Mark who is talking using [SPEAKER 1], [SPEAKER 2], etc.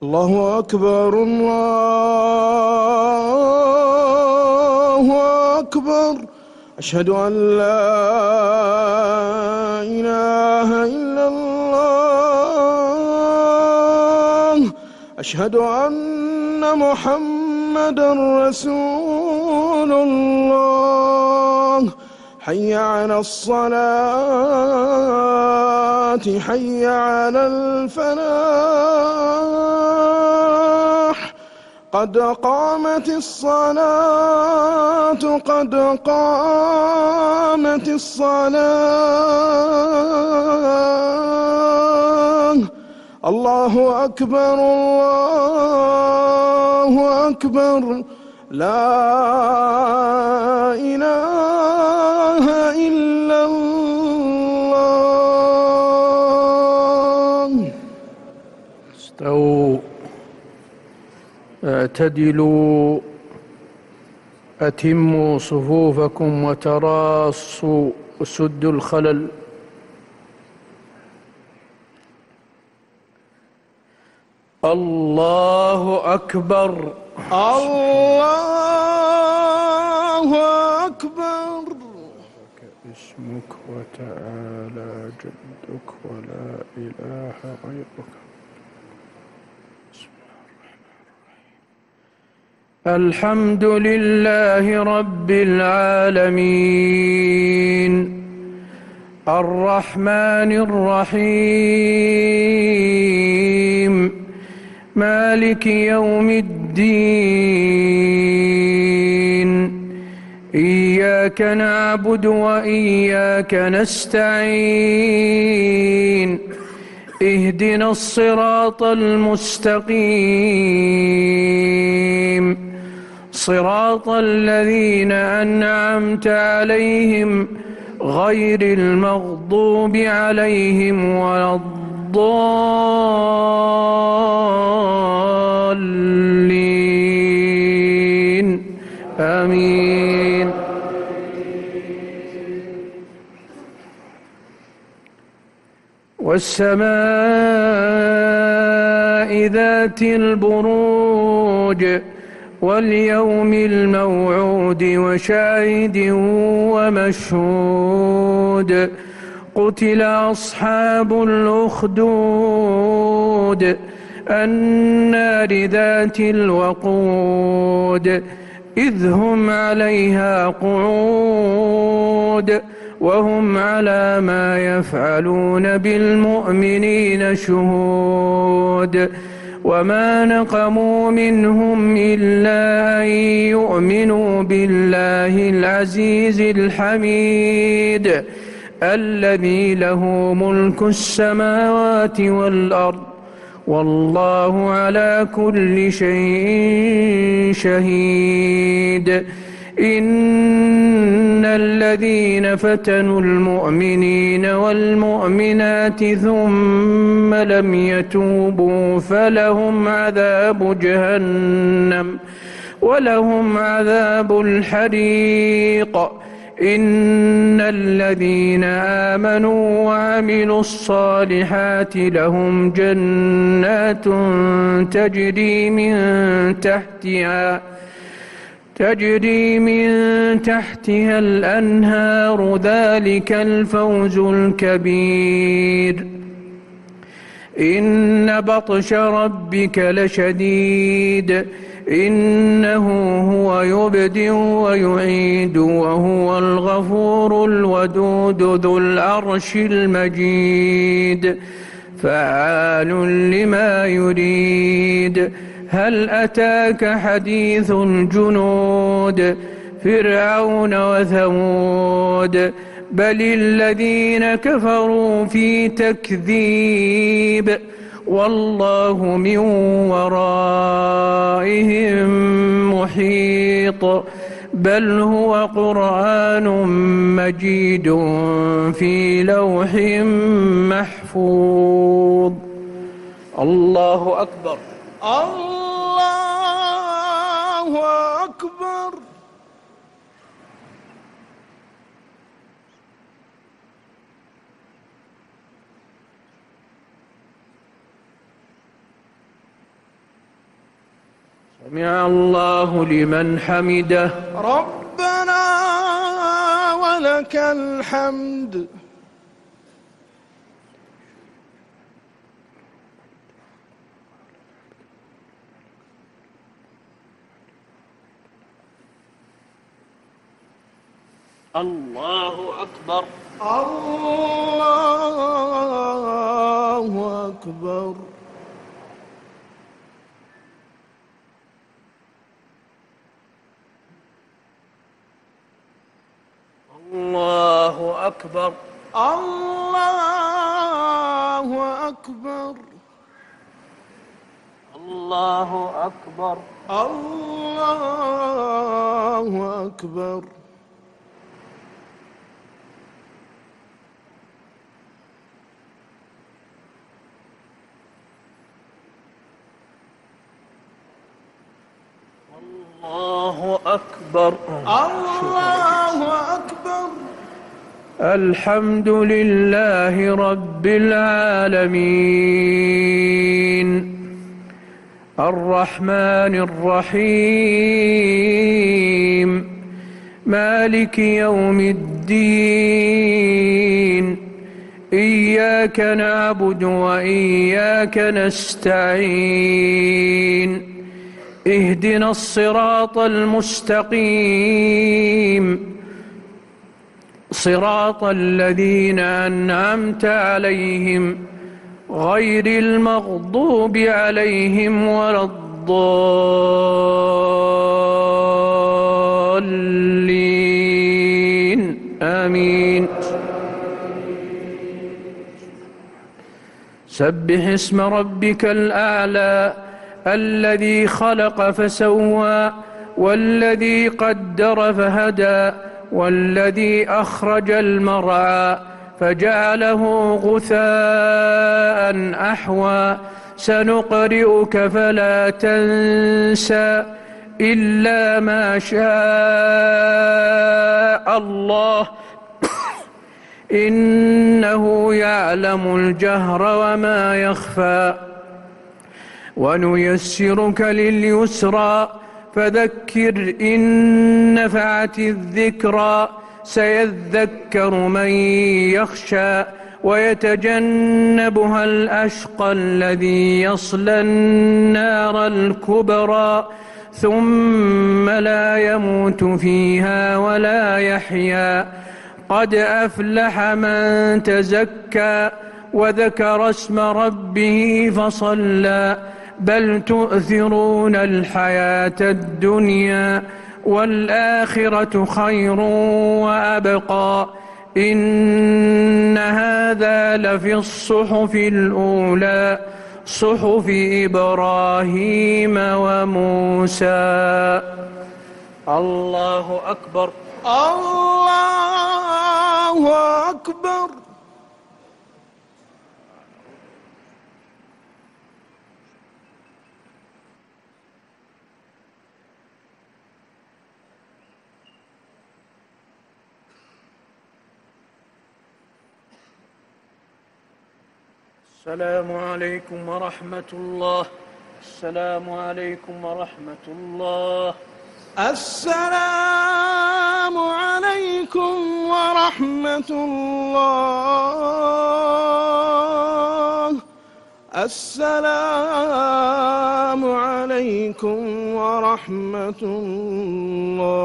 [SPEAKER 1] الله أكبر الله أكبر. أشهد أن لا إله إلا الله. أشهد أن محمدًا رسول الله. حي على الصلاة، حي على الفلاح. قد قامت الصلاة، قد قامت الصلاة. الله أكبر الله أكبر. لا إله إلا الله.
[SPEAKER 2] استووا، اعتدلوا، أتموا صفوفكم وتراصوا وسدوا الخلل. الله أكبر.
[SPEAKER 1] الله أكبر.
[SPEAKER 2] اسمك وتعالى جدك ولا إله غيرك. الحمد لله رب العالمين الرحمن الرحيم مالك يوم الدين. إياك نعبد وإياك نستعين. اهدنا الصراط المستقيم، صراط الذين أنعمت عليهم غير المغضوب عليهم ولا الضالين. آمين. والسماء ذات البروج واليوم الموعود وشاهد ومشهود. قتل أصحاب الأخدود النار ذات الوقود إذ هم عليها قعود وهم على ما يفعلون بالمؤمنين شهود. وما نقموا منهم إلا أن يؤمنوا بالله العزيز الحميد الذي له ملك السماوات والأرض والله على كل شيء شهيد. إن الذين فتنوا المؤمنين والمؤمنات ثم لم يتوبوا فلهم عذاب جهنم ولهم عذاب الحريق. إن الذين آمنوا وعملوا الصالحات لهم جنات تجري من تحتها الأنهار ذلك الفوز الكبير. إن بطش ربك لشديد إنه هو يبدئ ويعيد وهو الغفور الودود ذو العرش المجيد فعال لما يريد. هل أتاك حديث الجنود فرعون وثمود بل الذين كفروا في تكذيب والله من ورائهم محيط. بل هو قرآن مجيد في لوح محفوظ. الله أكبر.
[SPEAKER 1] الله أكبر.
[SPEAKER 2] سمع الله لمن حمده.
[SPEAKER 1] ربنا ولك الحمد.
[SPEAKER 2] الله أكبر.
[SPEAKER 1] الله أكبر.
[SPEAKER 2] الله أكبر.
[SPEAKER 1] الله أكبر.
[SPEAKER 2] الله أكبر.
[SPEAKER 1] الله أكبر.
[SPEAKER 2] الله أكبر.
[SPEAKER 1] الله أكبر.
[SPEAKER 2] الحمد لله رب العالمين الرحمن الرحيم مالك يوم الدين إياك نعبد وإياك نستعين اهدنا الصراط المستقيم صراط الذين أنعمت عليهم غير المغضوب عليهم ولا الضالين آمين. سبح اسم ربك الأعلى الذي خلق فسوى والذي قدر فهدى والذي أخرج المرعى فجعله غثاء أحوى سنقرئك فلا تنسى إلا ما شاء الله إنه يعلم الجهر وما يخفى ونيسرك لليسرى فذكر إن نفعت الذكرى سيذكر من يخشى ويتجنبها الأشقى الذي يصلى النار الكبرى ثم لا يموت فيها ولا يحيا قد أفلح من تزكى وذكر اسم ربه فصلى بل تؤثرون الحياة الدنيا والآخرة خير وأبقى إن هذا لفي الصحف الأولى صحف إبراهيم وموسى. الله أكبر.
[SPEAKER 1] الله أكبر.
[SPEAKER 2] السلام عليكم ورحمة الله. السلام عليكم ورحمة الله.
[SPEAKER 1] السلام عليكم ورحمة الله. السلام عليكم ورحمة الله.